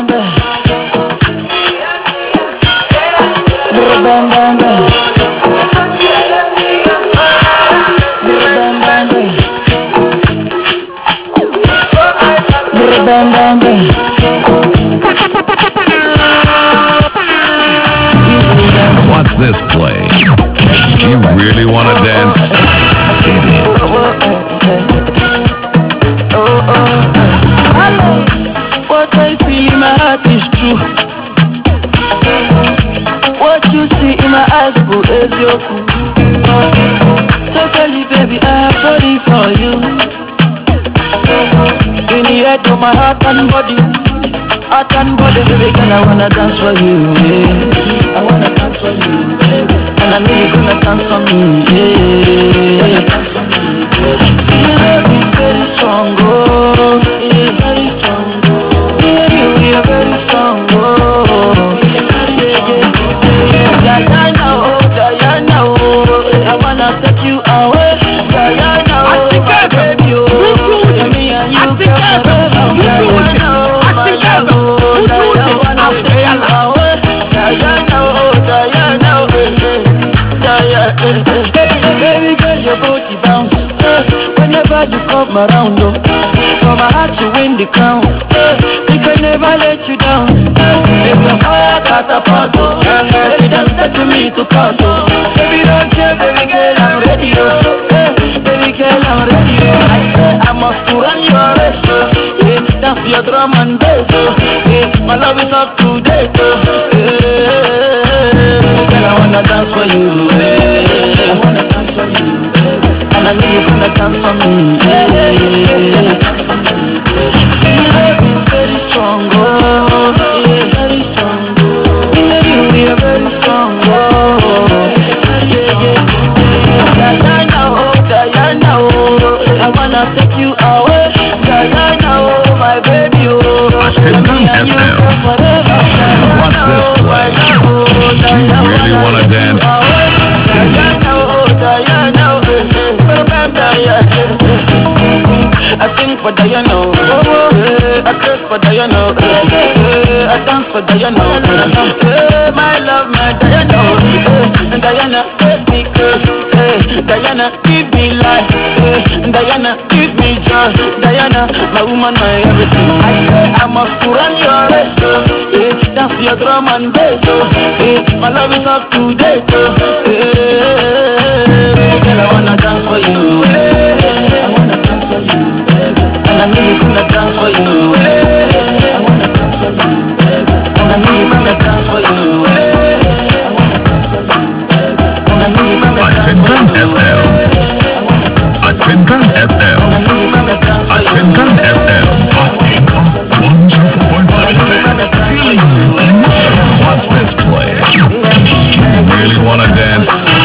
Watch this play. You really want to dance? Hit it. What I feel in my heart is true. What you see in my eyes is your cool. Totally, baby, I'm ready for you. In the head of my heart and body, baby girl, I wanna dance for you. Yeah. I wanna dance for you, baby. And I know you're gonna dance for me. Yeah. Dance for me, baby. See, your love is very strong, oh. Yeah, very strong, oh. Yeah, we are very strong, oh. Diana, oh, Diana, oh. I wanna take you away. Diana, oh, my baby, oh. Me and you can forever. Diana, oh, my love, oh. Diana, I wanna take you away. Diana, oh, Diana, oh, Diana, baby girl, your body bounce. Whenever you come around, oh. For my heart you win the crown. We can never let you down. Baby, your fire catapult, oh. Baby, dance to me to count, oh. Baby, don't care, baby girl, I'm ready, oh. Baby girl, I'm ready, oh. I say I must to run your race, oh. Yeah, dance to your drum and bass, oh. Yeah, my love is up to date, oh. Baby girl, I wanna dance for you, I wanna dance for you, and I know you're gonna dance for me, dance for me. See, your love is very strong, oh. Yeah, very strong, oh. Baby, we are very strong, oh. Diana, oh, Diana, oh. I wanna take you away. Diana, oh, my baby, oh. Me and you for forever. Watch this play. You really want to dance? Diana, oh, Diana, oh. I sing for Diana, I curse for Diana, I dance for Diana, my love, my Diana, Diana, make me curse, Diana, give me life, Diana, give me joy, Diana, my woman, my everything. I say I must to run your race, dance to your drum and bass, my love is up to date, girl, I wanna dance for you, I wanna dance for you, and I know you're gonna dance for you, I wanna dance for you, and I know you're gonna dance for you, I wanna dance for you, and I know you're gonna dance for you, Atinkan FM. and I know you're gonna dance for you, Atinkan FM. Watch this play. You really want to dance?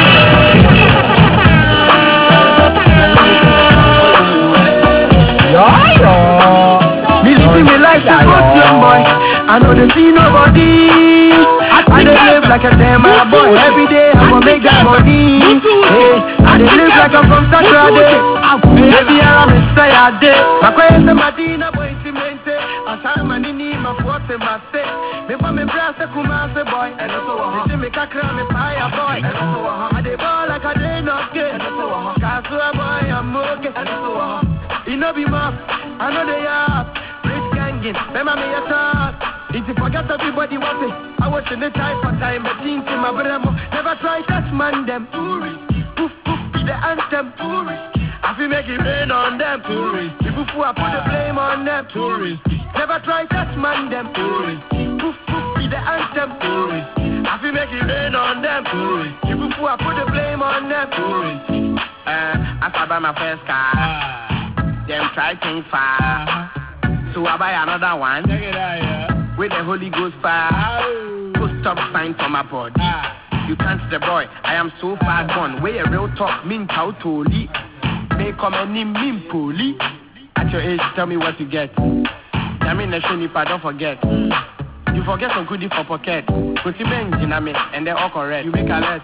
See me like a good young boy. I know they see nobody. I dey live like a damn boy. Every day I gon' make that money. Hey, I dey live like I'm from Saturday. Baby, I'm a Saturday. My question, Madina, boy, Timente. I'm sorry, Manini, my forte, my stay. Me for me brass, a Kumase boy. And also, they see me kakra, me fire boy. And also, I dey ball like a day not gay. And also, Kasua boy, I'm okay. And also, it no be muff. I know they are. Remember me a talk. If you forget everybody was it, I was in the time for time, but teens in my bremo. Never try touch man them. Too risky. Poof poof be the anthem. Too risky. I feel make it rain on them. Too risky. People who I put the blame on them. Too risky. Never try touch man them. Too risky. Poof poof be the anthem. Too risky. I feel make it rain on them. Too risky. People who I put the blame on them. Too risky. I saw by my first car. Them try things far. So I buy another one. Check it out, yeah. With the Holy Ghost fire. Put stop sign for my body. You can't the boy. I am so far gone. Where a real talk mean cow toli. May come any mean poli. At your age, tell me what you get. I mean, the show if I don't forget. You forget some goodie for pocket. Put him in me and they're all correct. You make a let.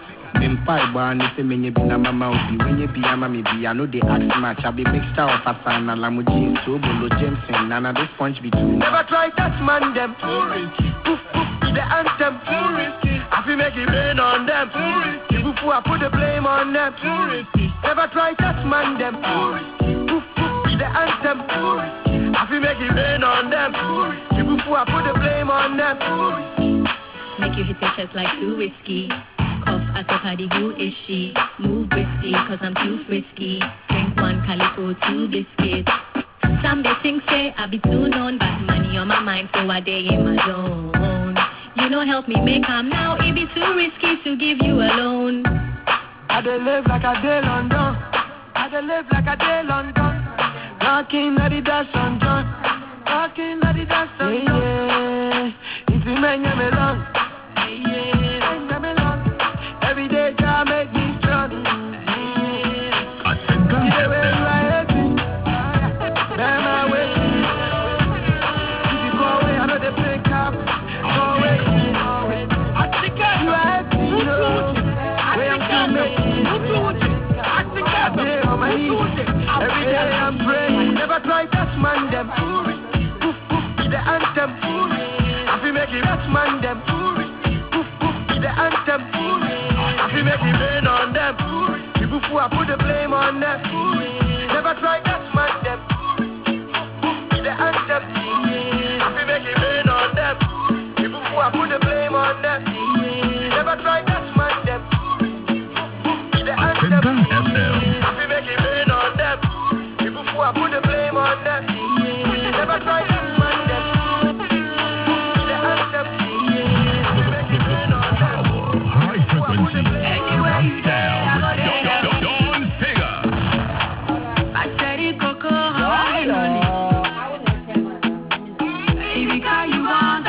I'm five bar and say me be na mama obi when you be a mammy be I know they ask much I be mixture of Asana Lamuji so Bolo Jameson Nana this sponge be too never try that man them too risky poof poof be the anthem too risky I feel make it rain on them too risky before I put the blame on them too risky never try that man them too risky poof poof be the anthem too risky I feel make it rain on them too risky before I put the blame on them too risky make you hit your chest like too risky. Cough at the party, who is she? Move briskly, cause I'm too frisky. Drink one calico, 2 biscuits. Some they think say I be too known, but money on my mind, so I day in my zone. You know help me make come now, it be too risky to give you a loan. I dey live like I dey London. I dey live like I dey London. Rocking at the dash on John. Rocking at the dash on John. Yeah, it's a man you belong. Every day I make me strong. Every day I'm praying. Never try touch man them. Poof poof be the anthem. I feel make it touch man them. Poof poof be the anthem. I feel make it rain on them. People who I put the blame on them. Never try touch man them. Poof be the anthem. I feel make it rain on them. People who I put the blame on them. Never try touch man them. Poof be the anthem. I feel make it rain on them. People who I put the blame on them. Never try touch man them. Poof be the anthem. I feel make it rain on them. High frequency. Down with Dawn Figure. I said it, Coco, how I know it. Baby, call you on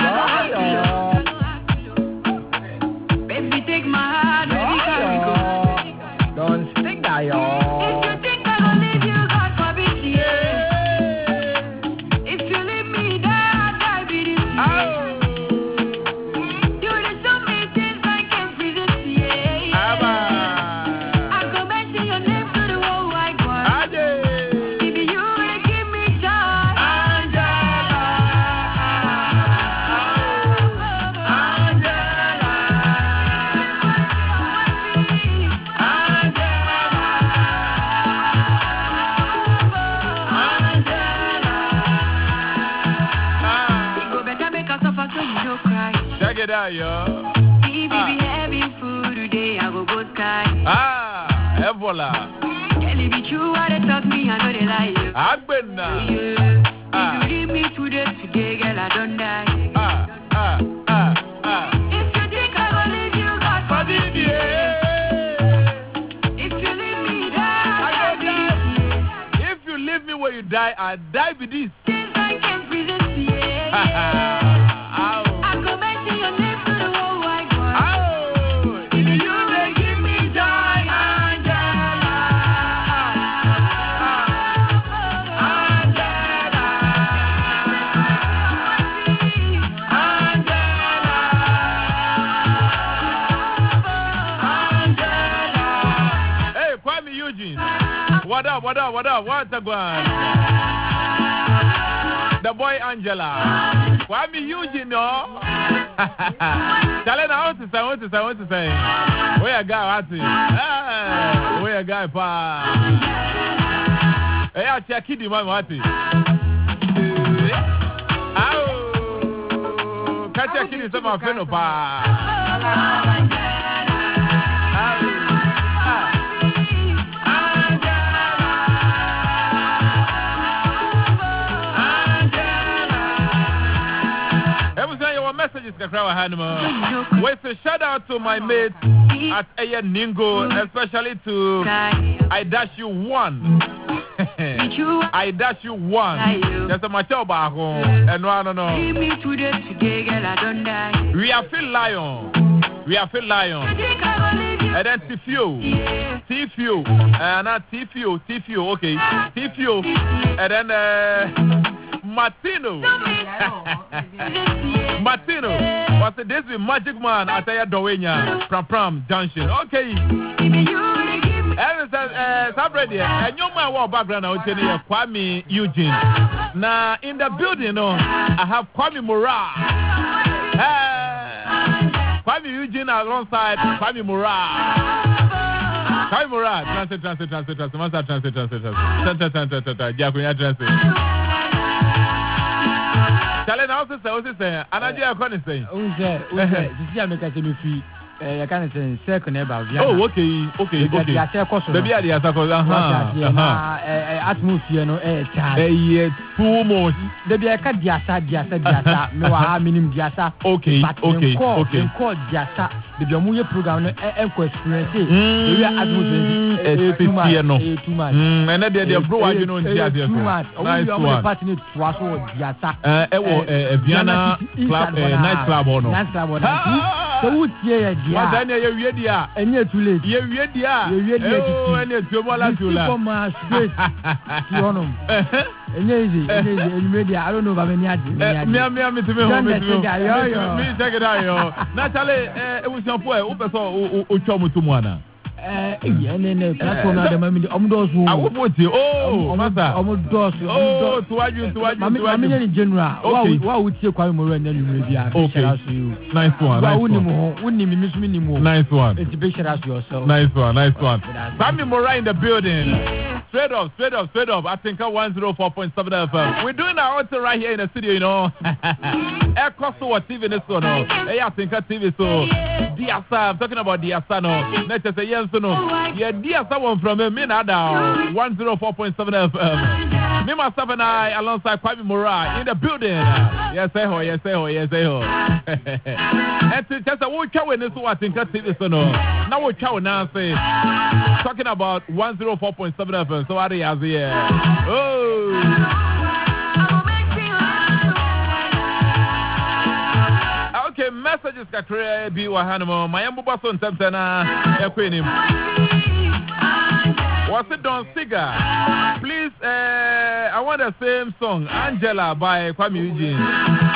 the baby, take my heart, baby, carry go. Don't stick that, y'all. If you think I gon' leave you, God forbid, yeah. If you leave me there, I'll die with you. You did so many things I can't resist, yeah. I go mention your name to the whole wide world. Baby, you gonna give me joy, Angela. You go better make us suffer so you don't cry. Check it out, yo. See, baby, having food today, I go sky. Ebola. Girl, it be true what they talk me, I know they lie you. Agbena. Yeah. If you leave me today, girl, I don't die. If you think I will leave you, God forbid, yeah. If you leave me there, I'll die. If you leave me where you die, I die with this. Things I can't resist, yeah. I go mention your name to the whole wide world. If you may give me joy, Angela. Hey, Kwame Eugene. What up? What's a one? The boy Angela. Kwame Eugene, no? Tell her I want to say. Where a guy, what's it? Where a guy, pa? Hey, I check it, man, what's it? Oh, catch a kid, some of them, pa. Messages Kakrawa Hanima. With a shout out to my mates at Aya Ningo, especially to I Dash You One. I Dash You One. There's a macho baho. And no. Leave me today, girl, I don't die. We are Phil Lion. And then Tifio. Not Tifio, okay. Tifio. And then Martino. What's this with Magic Man at Dowenya, Pram Junction. Okay. And ready. And you my war background out here, Kwame Eugene. Now in the building, I have Kwame Mura. Kwame Eugene alongside Kwame Mura. Kwame Mura, translate. Master translate. Jakunya translate. Challenge also say, Anadia Connie say. This year make us me free. I can't say second about oh, okay. Baby, I atmosphere no charge. Too much. Baby, I can't diasa. No, I mean diasa. Okay. Call diasa. The Jamuya program no experience. We are atmosphere too much. And then they bro, you know, too much. Nice one. Partner twas or diasa. Vienna club, night club or no. Night club or no. So yeah. Then you are and you're too late. You're ready. Oh, and you're too much. Straight. Media, I don't know about many ads. Me check it out. Natalie, it was your boy. Uchomutumwana. Platform at the moment. I will put you. Oh, Master. Oh, to you. In general. Why would you call me when you may be? Okay. Nice one. Wouldn't nice one. It's a big shout out to yourself. Nice one. Kwame Mura in the building. Straight up. I think 104.7 FM. We're doing our auto right here in the studio, you know. Air Coastal TV this one. Hey, I think TV so. Diasa, I'm talking about Diasa no. Let's just say yes or no. Yeah, Diasa one from me now. 104.7 FM. Me myself and I alongside Kwame Mura in the building. Yes, say ho. And to just a watch out in this one, I think TV so no. Now watch out now say talking about 104.7 FM. So are they as here? Oh. Okay, messages ka create bi wa hanimo. Mayambo baso ntemtena ekwenim. What's it Don Siga? Please, I want the same song, Angela by Kwame Eugene.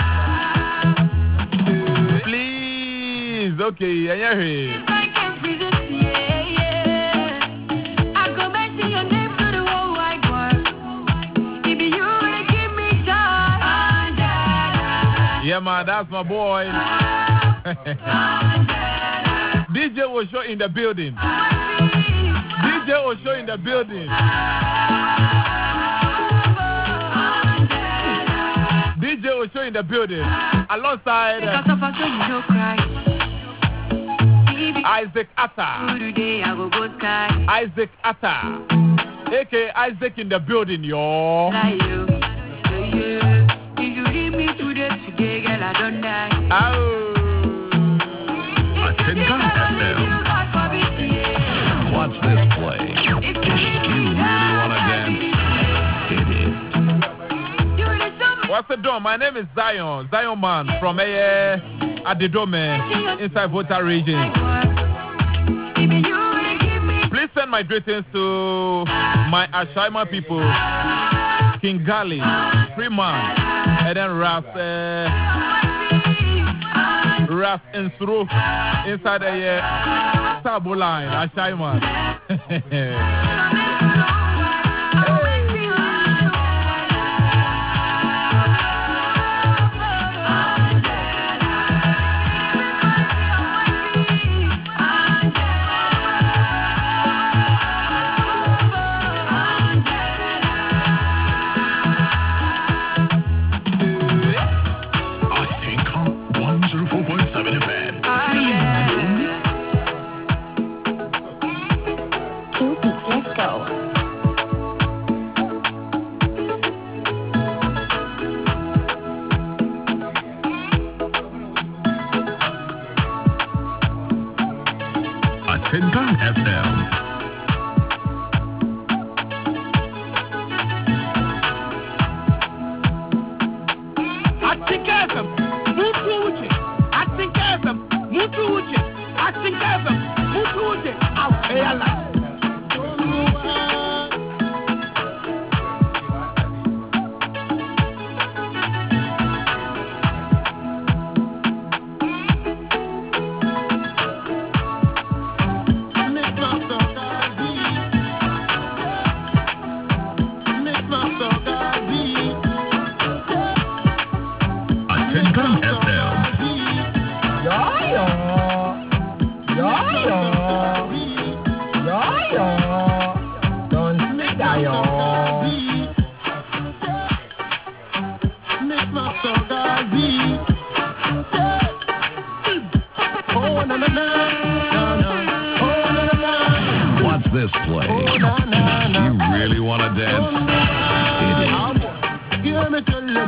Please, okay, I hear it. Yeah, man, that's my boy. DJ Osho in the building. DJ Osho in the building. DJ Osho in the building. Alongside Isaac Atta. Isaac Atta. A.K.A. Isaac in the building, yo. Watch this play. You really want to dance? Hit it. What's the door? My name is Zion Man from Adidome inside Volta region. Please send my greetings to my Ashaima people, King Gali, Freeman, and then Ras Insuru inside the Sabo line, Ashaima.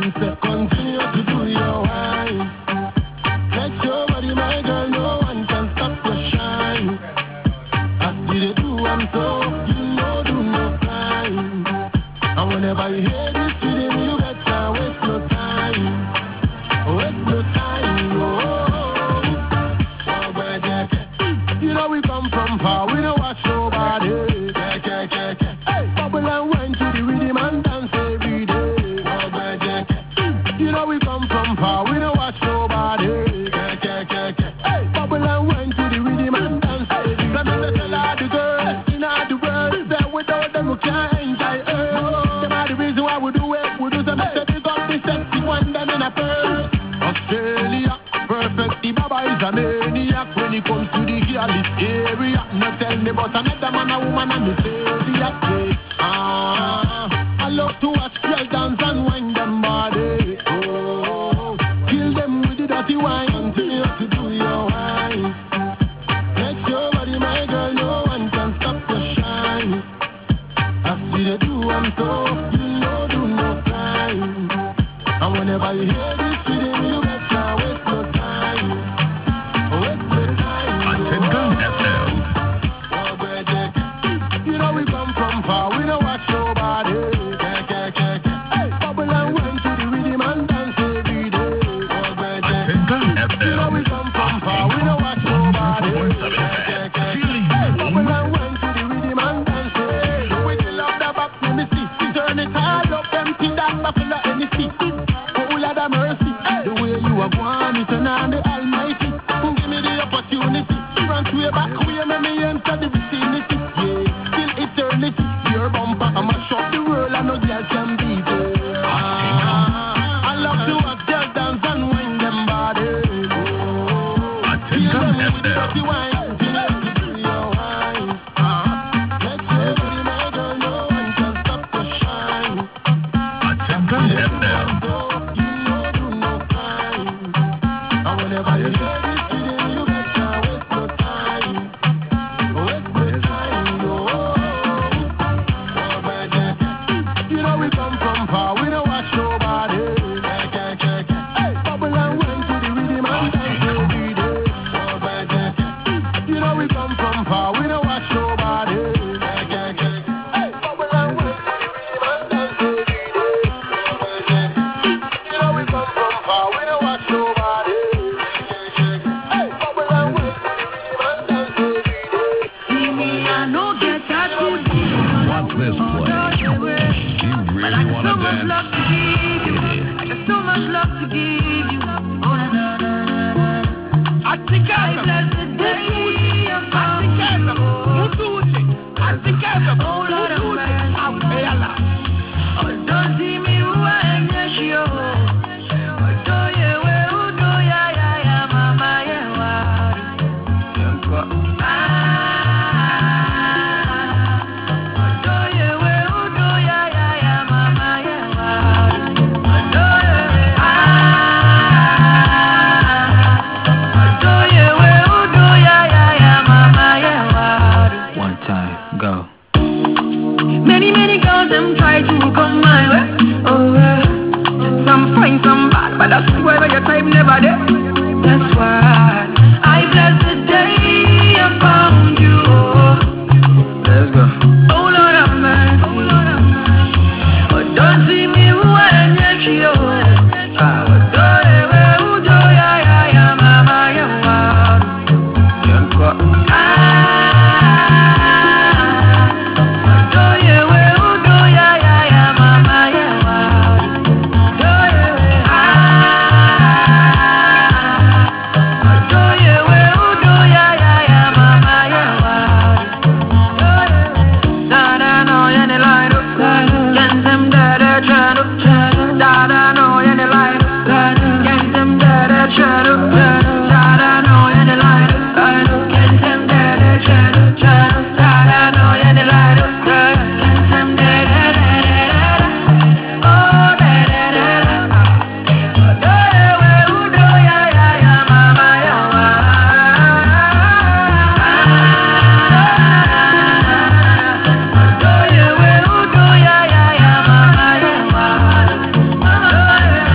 Me say continue to do your wine. Flex your body, my girl, no one can stop your shine. I see they do, I'm so, you know, do no crime. And whenever you hear this rhythm, you better waste no time. Waste no time, oh. You know we come from far, we don't watch nobody. Hey, bubble and wine to the rhythm and dance every day. You know we come from far, we don't watch nobody. Hey, bubble and wine to the rhythm and dance every day. Let me tell all the girls in all the world that without them we can't enjoy it. Them are the reason why we do it. We do some say big up the sexy one, them in a purse. Australia, perfect, the Baba is a maniac when it comes to the this area. No tell me about another man, a woman, and me say I love to watch girls dance and wind them body. Oh, kill them with the dirty wine. Continue to do your wine. Flex your body, my girl, no one can stop your shine. I see they do, I'm so, you know, do no crime. And whenever you hear this rhythm, you better waste no time. Waste no time. You know we come from far, we don't watch nobody. Hey, bubble and wine to the rhythm and dance every day. You know we come from far, we don't watch nobody. Hey, bubble and wine to the rhythm and dance every day. We still love the back, let me see. Turn it hard up, empty that buffalo any seat. Oh, Lord have mercy. The way you are going, me turn on the Almighty. Give me the opportunity. Front way, back way, make me enter the vicinity. Yeah, till eternity. Your bumper, I'ma shock the world, and no girl can beat it. I love to watch girls dance and wind them body. Kill them with the dirty wine. Continue to do your wine. Flex your body, my girl, no one can stop your shine. So you know, do no crime. And whenever you hear this rhythm, you better waste no time. Waste no time, no. You know we come from far, we don't watch nobody. Hey, bubble and wine to the rhythm and dance every day. You know we come from far, we don't watch nobody. Hey, bubble and wine to the rhythm and dance every day. You know we come from far, we don't watch nobody. Hey, bubble and wine to the rhythm and dance every day. See me, I no get attitude. Watch this play. You really want to dance? Love to give you. I got so much love to give you. Oh, na, na, na, na, na. I bless the day I found you. Oh, Lord of mercy. Oh, don't see me who I am, yes, yo. Oh, do you, oh, do ya, ya, ya, mama, ya, wa. Ah. Do you, oh, do ya, ya, ya, mama, ya, wa. Do you, ah. Do you, oh, do ya, ya, ya, mama, ya, wa. One time, go. Many, many girls them try to come my way. Oh, some fine, some bad, but I swear that your type never there. That's why I bless the day I found you. Let's go. Oh Lord of mercy. Oh, don't see me who I am yet, yo. Oh, do ya, ya, ya, mama, ya, wa. Ah. Do you, do ya, ya, ya, mama, ya, wa. Do you, ah. Do you, do ya, ya, ya, mama, ya, wa. Da da no, ya ne line up. Get them da da try to. Da da no, ya ne line up. Get them da da try to. Da da no, ya ne line up. Get them da da try to. Da da no, ya ne line up. Get them da da da da da. Oh da da da da. Do you, do ya, ya, ya, mama, ya, wa. Do you, do ya, ya, ya, mama, ya, wa.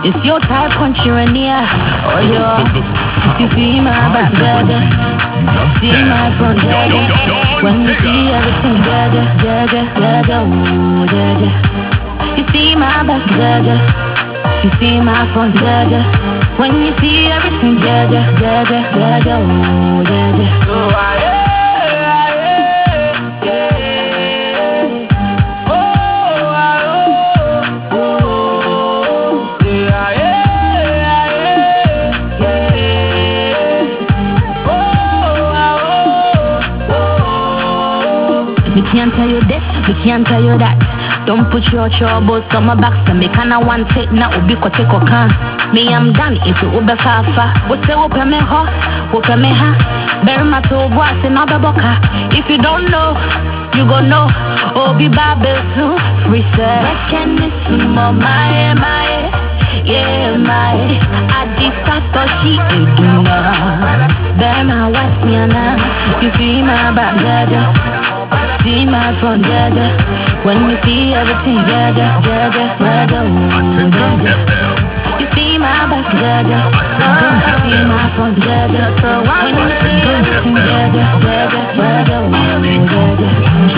It's your type country near. Oh yo, if you see my back, Jaja, see my front, Jaja. When you see everything, Jaja, Jaja, Jaja, ooh, Jaja. You see my back, Jaja, you see my front, Jaja. When you see everything, Jaja, Jaja, Jaja, ooh, Jaja. So we can't tell you this, we can't tell you that. Don't put your troubles on my back, so me kinda want it now. Ubi kote kokan. Me I'm done if you ube fafa. We say upe me ho, upe me ha. Bury my toe boss in a boka. If you don't know, you gon' know. Obi Babel too, reset. Recognize more my, yeah my. Adi Satoshi Eduna. Bury my what's me na. You see my back, Jaja. See my front, Jaja. When you see everything, Jaja, Jaja, Jaja, ooh, Jaja. You see my back, Jaja. See my front, Jaja. When you see everything, Jaja, Jaja, Jaja, ooh, Jaja.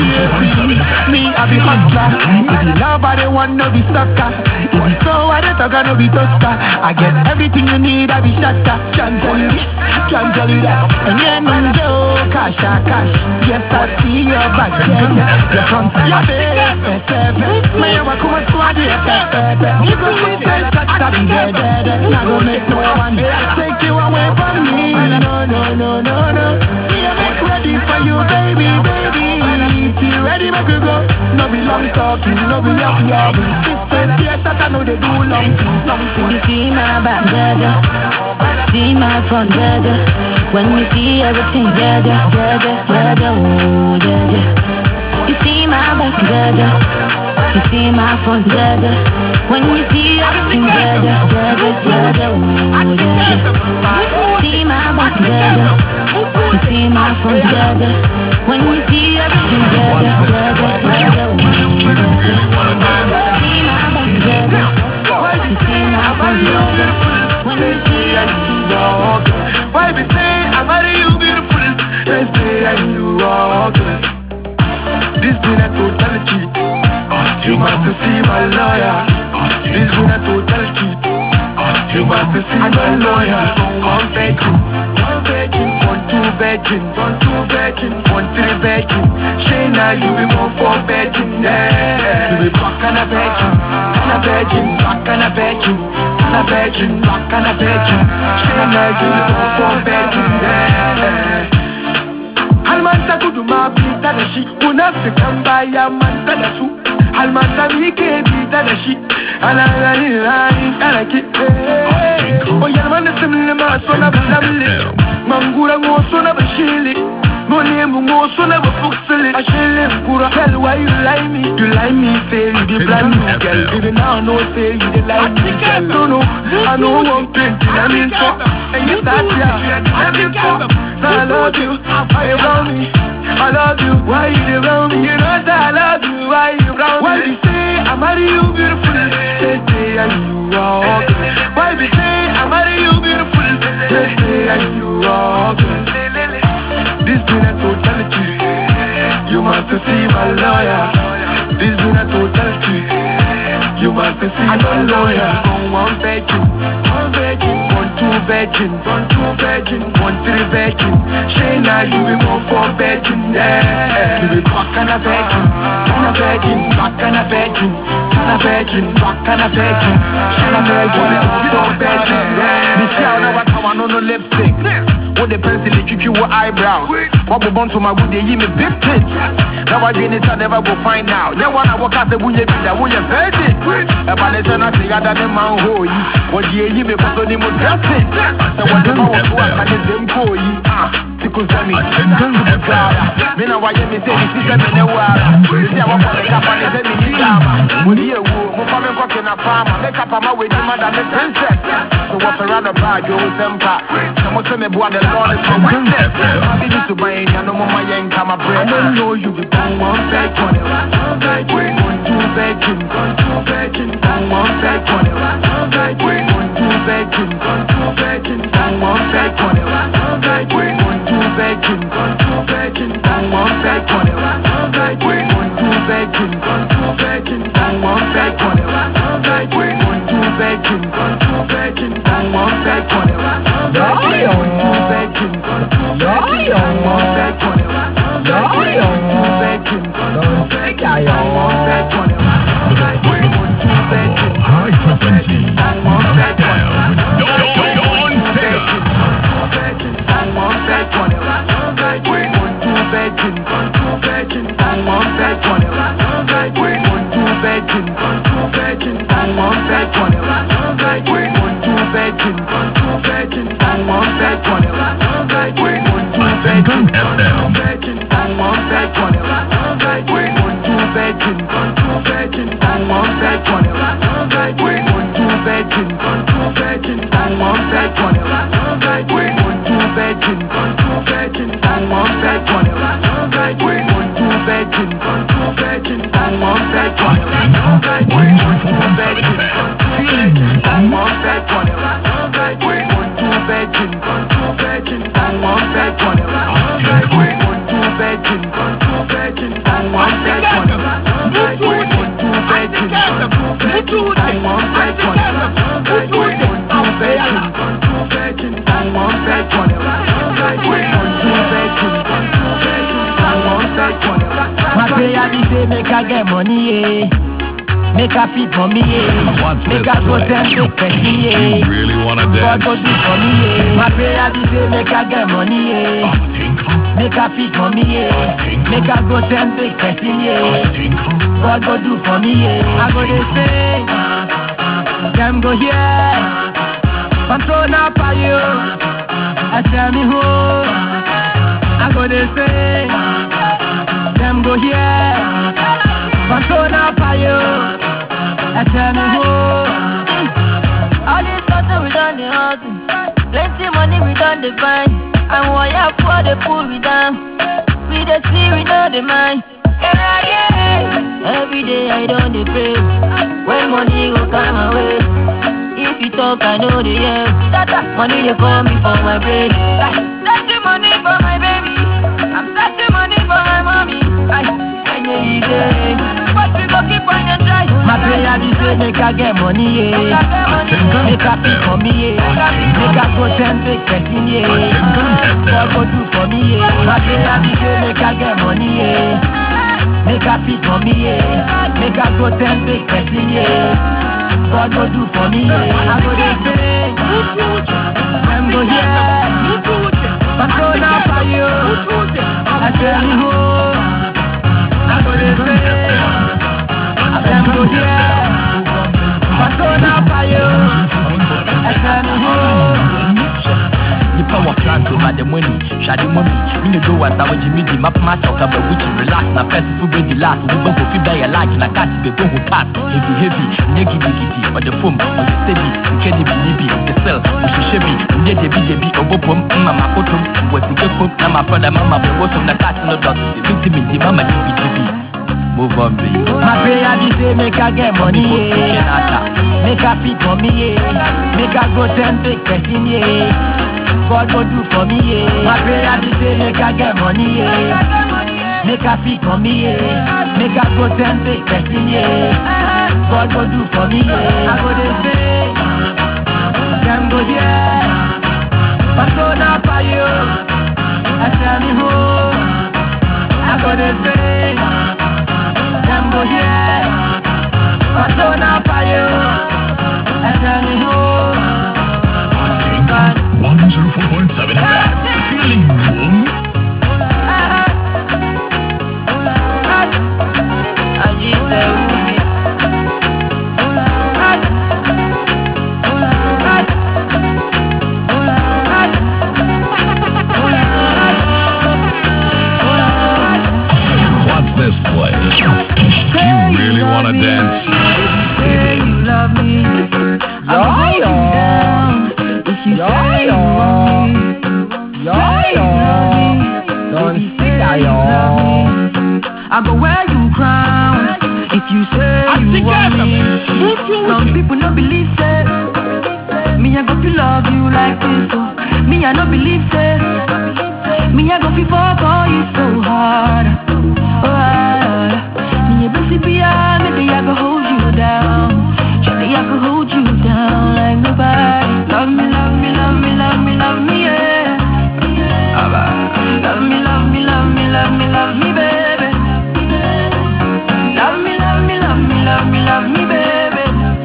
Me, I be hustler. If you love, I don't want no be sucker. If you so, I don't talk, I no be toaster. I get everything you need, I be shatter. Can't tell you this, can't tell you that. And yeah, no joke, cash, cash. Yes, I see your back, yeah. Your front, your face, me, I come and squad, yeah, you go see that I be dead. Not gonna make no one take you away from me. No. Me, I make ready for you, baby. If you ready, make you go. No be long talking, no be up. This face, yes, that I know they do long things. You see my back, Jaja. See my front, Jaja. When you see everything, Jaja, Jaja, Jaja, ooh, Jaja. You see my back, Jaja. You see my front, Jaja. When you see everything, Jaja, Jaja, Jaja, ooh, Jaja. See my back, Jaja. You see my front, Jaja. When you see everything, Jaja, Jaja, Jaja, ooh, Jaja. See my back, Jaja. You see my front, Jaja. When you see everything, Jaja. Why be say I'm marry you beautiful? Let's say I'm you all good. This been a total cheat. You must see my lawyer. This been a total cheat. You must see my lawyer. One virgin, one two virgin, one three virgin. Shayna, you be more for virgin, yeah. You be back and a virgin, back and a virgin, back and a virgin. Shayna, you be more for virgin, yeah. Almanta kudu mabita da shi, unafikan baya manta da su. Almanta mike bita da shi, ana ki. Oh yalmanda simle ma sona blamle, mangura ngo sona bashili, mone mungo sona bafuksili. Ashile mkura, tell why you like me. You like me, say you the blind new girl. Even now know say you the like me, girl. Don't know, I know one plenty, I mean so. And you start here, I feel so. I love you, why you around me? I love you, why you around me? You know that I love you, why you around me? Why you say I marry you beautiful? Let's say and you are good. Why you say I marry you beautiful? Let's say and you are good. This been a total cheat. You must see my lawyer. This been a total cheat. You must see my lawyer. One virgin, one two virgin, one three virgin. Shayna, you be more for virgin, yeah. You be back and a virgin, back and a virgin, back and a virgin. Shayna, you be more for virgin, yeah. This year I know what I want, no lipstick. What the pencil, they treat you with eyebrows. What we born to my good, they give me big tits. Now I get it, I never go find out. Yeah, when I walk out the window, that way you virgin. About the son, I say, I done a man hoy. What you give me for so they must dress it. So what the power to us, I need them boy. Because I mean, me now why you me say this is a minute. You see, I want to cap on the minute. When you move from a walk in a farm, make up my way, mother, the princess. So what around the bar, you semper. Someone tell me, boy, the Lord is my witness. I be used to buy any no more my yank, I'm a bread. I don't know you be born one virgin, one two virgin, one virgin, one virgin, one virgin. two virgins, one bed whatever. Two virgins, one bed whatever. Two virgins, one bed whatever. Two virgins, one bed whatever. Two virgins, one bed whatever. High frequency. Don't Sega. One bed whatever. Two virgins, one bed whatever. Two virgins, one bed whatever. Two virgins, one bed whatever. Masengo FM. One bed whatever. Two virgins, one bed whatever. Two virgins, one bed whatever. Two virgins, one bed whatever. Two virgins, one bed Masengo 104.7 FM. Feeling one bed whatever. Two virgins, one bed whatever. Masengo. Two virgins, one bed whatever. Two virgins, one bed whatever. Two virgins, one bed whatever. Two virgins, one bed whatever. My prayer be say make I get money, yeah. Make a feed for me, yeah. What's Make this a go play? tell me question, You yeah. really wanna God dance? go do for me, yeah. My prayer be say make I get money, yeah. Masengo. Make a feed for me, yeah. Make a go tell me question, yeah. Masengo. God go do for me, yeah. I go they say, them go here. Control now for you. I tell me who. I go they say, them go here. Control now for you. I tell me who. All this hustle we done the hustle. Plenty money we done the find. And wire for the pull we down. We the see we know the mind. Every day I don't dey pray. When money go come my way. If you talk I know the yeah. Money they call me for my brain. Searching money for my baby. I'm searching money for my mommy. I know you day. But we go keep on the try. My prayer be say make I get money, yeah. Make a feed for me, yeah. Make a go tell big person, yeah. God go do for me, yeah. My prayer be say make I get money, yeah. Make a feed for me, yeah. Make a go tell big person, yeah. God go do for me, yeah. I go dey say, them go here. Control now for you. I tell me who. I go dey say, them go here. Control now for you. I tell me who. The power plant over the money, shady money. Me no go as I want Jimmy the map match out of which relax. Na first food be the last. We go fi buy a like na catch be go pass. Heavy, negi digiti on the phone, on the steady. We can believe the cell. We should be. We dey be obopom. Mama kotum, we si go pop. Na my brother mama be was on the catch no dot. The victim the mama be. Move on, baby. My prayer be say make I get money, yeah. Make a feed for me, yeah. Make a go tell big person, yeah. God go do for me, yeah. My prayer be say make I get money, yeah. Make a feed for me, yeah. Make a go tell big person, yeah. God go do for me, yeah. I go they say, them go here. Control now for you. I tell me who. I go they say, them go here. Control now for you. I tell me who. 104.7 FM. Feeling warm? What's this place? You really wanna dance? Say you love me, I'll hold you down. If you say you want me, say you love me. Don't say you love me, I go wear you crown. If you say you want me, some people no believe it. Me I got to love you like this, so Me I no believe say. Me I go fi fall for you so hard. Oh hard. Me a busy pia, maybe I go hold you down. Surely I could hold you down like nobody. Love me, love me, love me, love me, love me, yeah. Love me, love me, love me, love me, love me, baby. Love me, love me, love me, love me, love me, baby.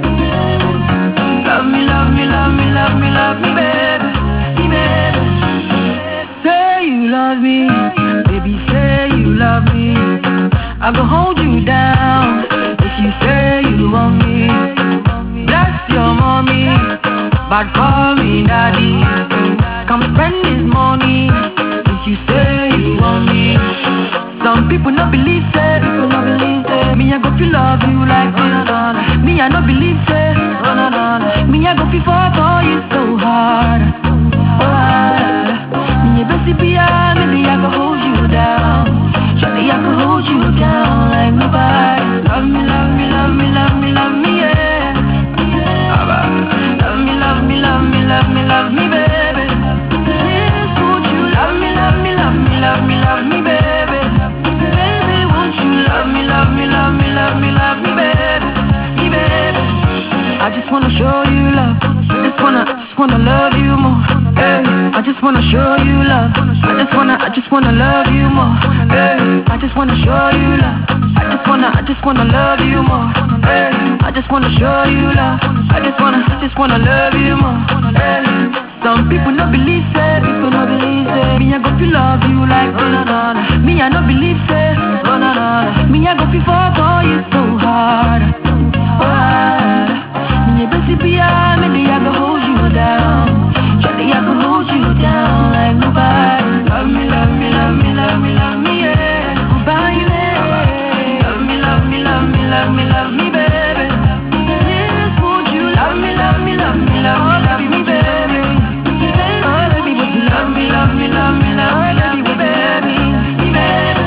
Love me, love me, love me, love me, love me, baby. Me, baby. Say you love me, baby, say you love me. I go hold you down if you say you want me. Bless your mommy, but call me daddy. Come spend this money if you say you want me. Some people no believe say, me I go feel love you like this. Me I no believe say, me I go feel for you so hard. Oh hard. Me a busy pia, maybe I go hold you down. Surely I could hold you down like nobody. Love me, love me, love me, love me, love me, yeah. Love me, love me, love me, love me, love me, baby. Please won't you love me, love me, love me, love me, love me, baby. Baby, won't you love me, love me, love me, love me, love me, baby. Me, baby. I just wanna show you love. Just wanna love you more. Hey, I just wanna show you love. I just wanna love you more. Hey, I just wanna show you love. I just wanna love you more. Hey, I just wanna show you love. I just wanna love you more. Hey, some people no believe say, me I go feel love you like this. Me I no believe say, me I go feel for you so hard. Oh hard. Me a busy pia, maybe I go hold you down. Surely I could hold you down like nobody. Love me, love me, love me, love me, love me, yeah. Baby, love me, love me, love me, love me, love me, baby. Please won't you love me, love me, love me, love me, love me, baby. Oh baby, would you love me, love me, love me, love me, love me, baby, me, baby.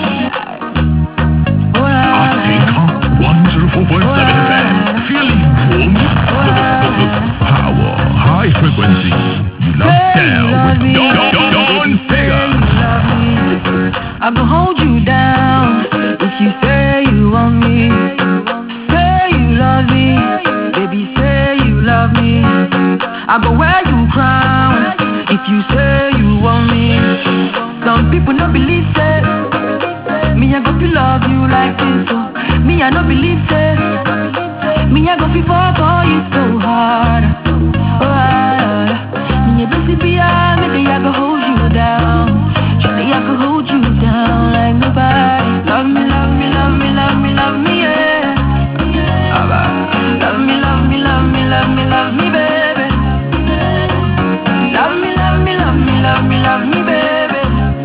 Atinka 104.7 FM. Feeling warm. Power, high frequency. You love down with Dawn Figure. I go hold you down if you say you want me. Say you love me, baby, say you love me. I go wear you crown if you say you want me. Some people no believe say, me I go feel love you like this. So me I no believe say, me I go feel for you so hard. Oh hard. Me a busy pia, maybe I go hold you down. Surely I could hold you down like nobody. Love me, love me, love me, love me, love me, yeah. Love me, love me, love me, love me, love me, baby. Love me, love me, love me, love me, love me, baby.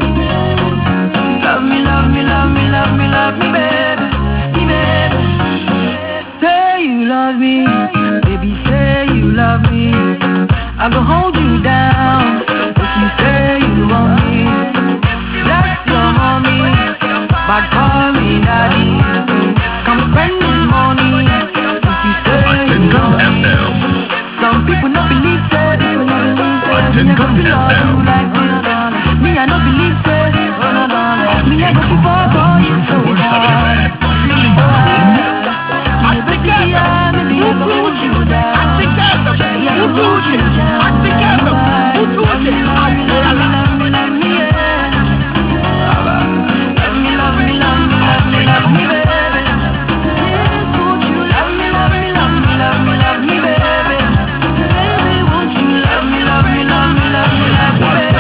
Love me, love me, love me, love me, love me, baby. Me, baby. Say you love me, baby, say you love me. I go hold you down if you say you want me. Bless your mommy, but call me daddy. Come spend this money if you say you want me. Some people no believe say, me I go feel love you like this. Me I no believe say, me I go feel for you so hard. I think maybe I go hold you down. I think I go hold you down. I think I go hold you down. Love me, love me, yeah. Love me, love me, love me, love me, love me, baby. Please won't you love me, love me, love me, love me, love me, baby. Baby, won't you love me, love me, love me, love me, love me, baby.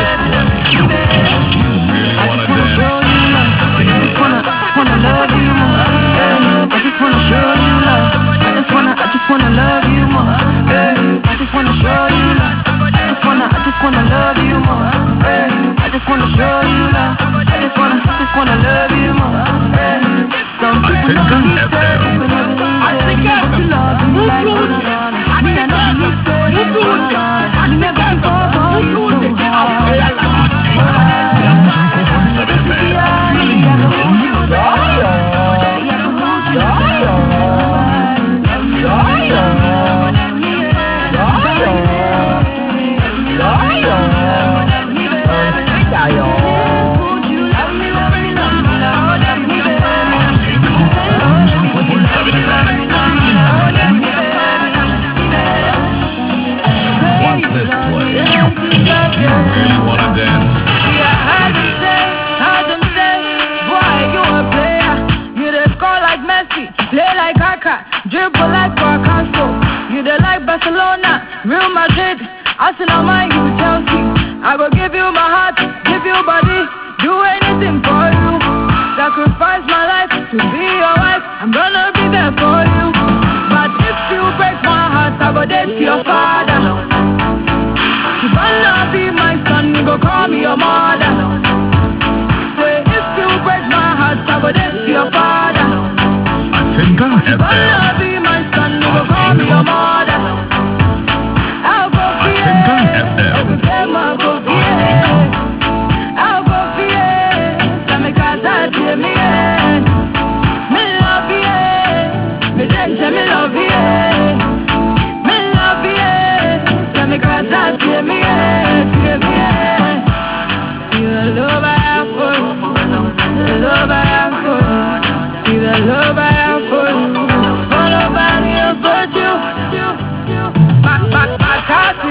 play like Kaka, dribble like Picasso. You dey like Barcelona, Real Madrid, Arsenal, Man U, Chelsea. I go give you my heart, give you body, do anything for you. Sacrifice my life to be your wife, I'm gonna be there for you. But if you break my heart, I go dead to your father. You gonna be my son, you go call me your mother. Say if you break my heart, I go dead to your father. Asinga FM.